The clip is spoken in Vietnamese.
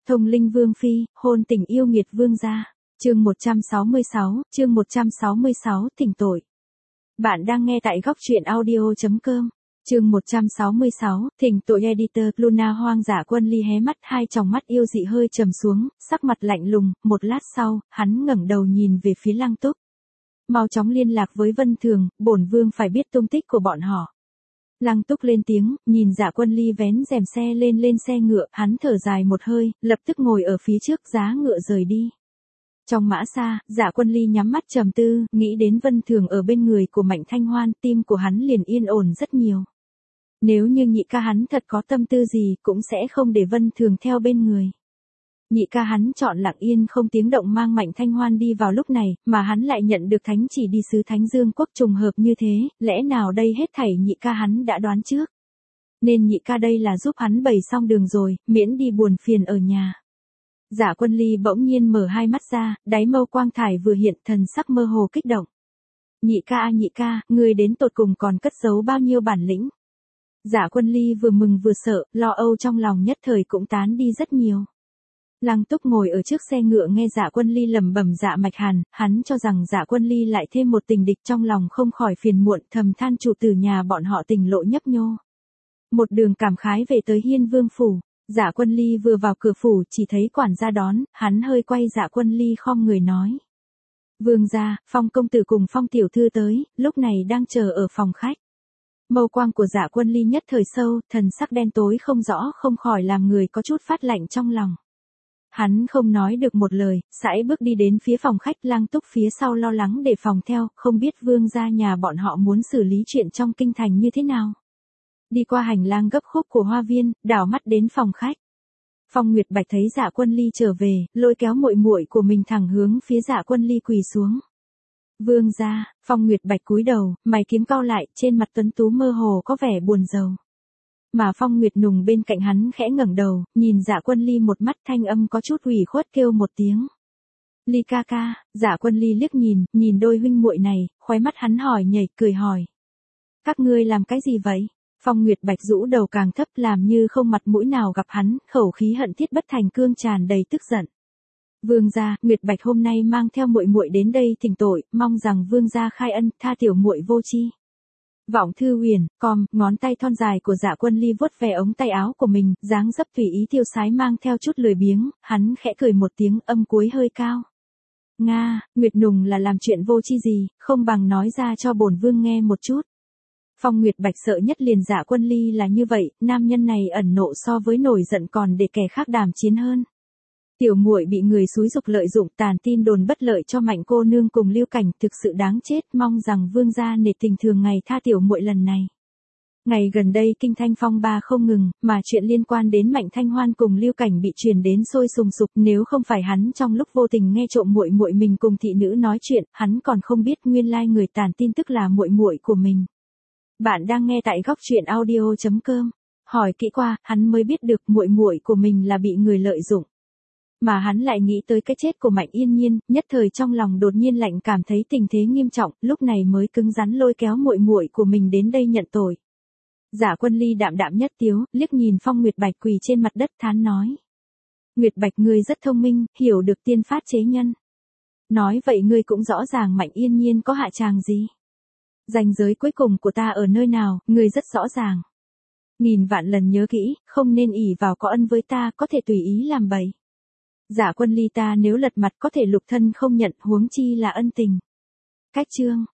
Thông linh vương phi, hôn tình yêu nghiệt vương gia. Chương 166, thỉnh tội. Bạn đang nghe tại góc truyện audio.com. Chương 166, thỉnh tội. Editor Luna. Hoang Dã Quân Ly hé mắt, hai tròng mắt yêu dị hơi trầm xuống, sắc mặt lạnh lùng, một lát sau, hắn ngẩng đầu nhìn về phía Lăng Túc. Mau chóng liên lạc với Vân Thường, bổn vương phải biết tung tích của bọn họ. Lăng Túc lên tiếng, nhìn Dã Quân Ly vén rèm xe lên xe ngựa, hắn thở dài một hơi, lập tức ngồi ở phía trước giá ngựa rời đi. Trong mã xa, Dã Quân Ly nhắm mắt trầm tư, nghĩ đến Vân Thường ở bên người của Mạnh Thanh Hoan, tim của hắn liền yên ổn rất nhiều. Nếu như nhị ca hắn thật có tâm tư gì, cũng sẽ không để Vân Thường theo bên người. Nhị ca hắn chọn lặng yên không tiếng động mang Mạnh Thanh Hoan đi vào lúc này, mà hắn lại nhận được thánh chỉ đi sứ Thánh Dương Quốc trùng hợp như thế, lẽ nào đây hết thảy nhị ca hắn đã đoán trước. Nên nhị ca đây là giúp hắn bày xong đường rồi, miễn đi buồn phiền ở nhà. Dã Quân Ly bỗng nhiên mở hai mắt ra, đáy mâu quang thải vừa hiện, thần sắc mơ hồ kích động. Nhị ca, ngươi đến tột cùng còn cất giấu bao nhiêu bản lĩnh. Dã Quân Ly vừa mừng vừa sợ, lo âu trong lòng nhất thời cũng tán đi rất nhiều. Lăng Túc ngồi ở trước xe ngựa nghe Dã Quân Ly lẩm bẩm Dạ Mạch Hàn, hắn cho rằng Dã Quân Ly lại thêm một tình địch, trong lòng không khỏi phiền muộn, thầm than chủ tử nhà bọn họ tình lộ nhấp nhô. Một đường cảm khái về tới Hiên Vương phủ. Dã Quân Ly vừa vào cửa phủ chỉ thấy quản gia đón, hắn hơi quay Dã Quân Ly khom người nói. Vương gia, Phong công tử cùng Phong tiểu thư tới, lúc này đang chờ ở phòng khách. Mâu quang của Dã Quân Ly nhất thời sâu, thần sắc đen tối không rõ, không khỏi làm người có chút phát lạnh trong lòng. Hắn không nói được một lời, sải bước đi đến phía phòng khách. Lăng Túc phía sau lo lắng đề phòng theo, không biết vương gia nhà bọn họ muốn xử lý chuyện trong kinh thành như thế nào. Đi qua hành lang gấp khúc của hoa viên, đảo mắt đến phòng khách. Phong Nguyệt Bạch thấy Dã Quân Ly trở về, lôi kéo muội muội của mình thẳng hướng phía Dã Quân Ly quỳ xuống. Vương gia. Phong Nguyệt Bạch cúi đầu, mày kiếm cau lại, trên mặt tuấn tú mơ hồ có vẻ buồn rầu. Mà Phong Nguyệt Nùng bên cạnh hắn khẽ ngẩng đầu, nhìn Dã Quân Ly một mắt, thanh âm có chút ủy khuất kêu một tiếng. Ly ca ca. Dã Quân Ly liếc nhìn đôi huynh muội này, khóe mắt hắn hỏi nhảy, cười hỏi. Các ngươi làm cái gì vậy? Phong Nguyệt Bạch rũ đầu càng thấp, làm như không mặt mũi nào gặp hắn, khẩu khí hận thiết bất thành cương tràn đầy tức giận. Vương gia, Nguyệt Bạch hôm nay mang theo muội muội đến đây thỉnh tội, mong rằng vương gia khai ân, tha tiểu muội vô tri. Vọng Thư Huyền, ngón tay thon dài của Dã Quân Ly vuốt ve ống tay áo của mình, dáng dấp tùy ý tiêu sái mang theo chút lười biếng, hắn khẽ cười một tiếng, âm cuối hơi cao. Nga, Nguyệt Nùng là làm chuyện vô tri gì, không bằng nói ra cho bổn vương nghe một chút. Phong Nguyệt Bạch sợ nhất liền Dã Quân Ly là như vậy, nam nhân này ẩn nộ so với nổi giận còn để kẻ khác đàm chiến hơn. Tiểu muội bị người xúi dục lợi dụng, tàn tin đồn bất lợi cho Mạnh cô nương cùng Lưu Cảnh, thực sự đáng chết, mong rằng vương gia nể tình thường ngày tha tiểu muội lần này. Ngày gần đây kinh thanh phong ba không ngừng, mà chuyện liên quan đến Mạnh Thanh Hoan cùng Lưu Cảnh bị truyền đến sôi sùng sục, nếu không phải hắn trong lúc vô tình nghe trộm muội muội mình cùng thị nữ nói chuyện, hắn còn không biết nguyên lai người tàn tin tức là muội muội của mình. Bạn đang nghe tại góc truyện audio.com. Hỏi kỹ qua, hắn mới biết được muội muội của mình là bị người lợi dụng. Mà hắn lại nghĩ tới cái chết của Mạnh Yên Nhiên, nhất thời trong lòng đột nhiên lạnh, cảm thấy tình thế nghiêm trọng, lúc này mới cứng rắn lôi kéo muội muội của mình đến đây nhận tội. Dã Quân Ly đạm đạm nhất tiếu, liếc nhìn Phong Nguyệt Bạch quỳ trên mặt đất thán nói. Nguyệt Bạch ngươi rất thông minh, hiểu được tiên phát chế nhân. Nói vậy ngươi cũng rõ ràng Mạnh Yên Nhiên có hạ tràng gì. Ranh giới cuối cùng của ta ở nơi nào, ngươi rất rõ ràng. Nghìn vạn lần nhớ kỹ, không nên ỷ vào có ân với ta, có thể tùy ý làm bậy. Dã Quân Ly ta nếu lật mặt có thể lục thân không nhận, huống chi là ân tình. Cách chương.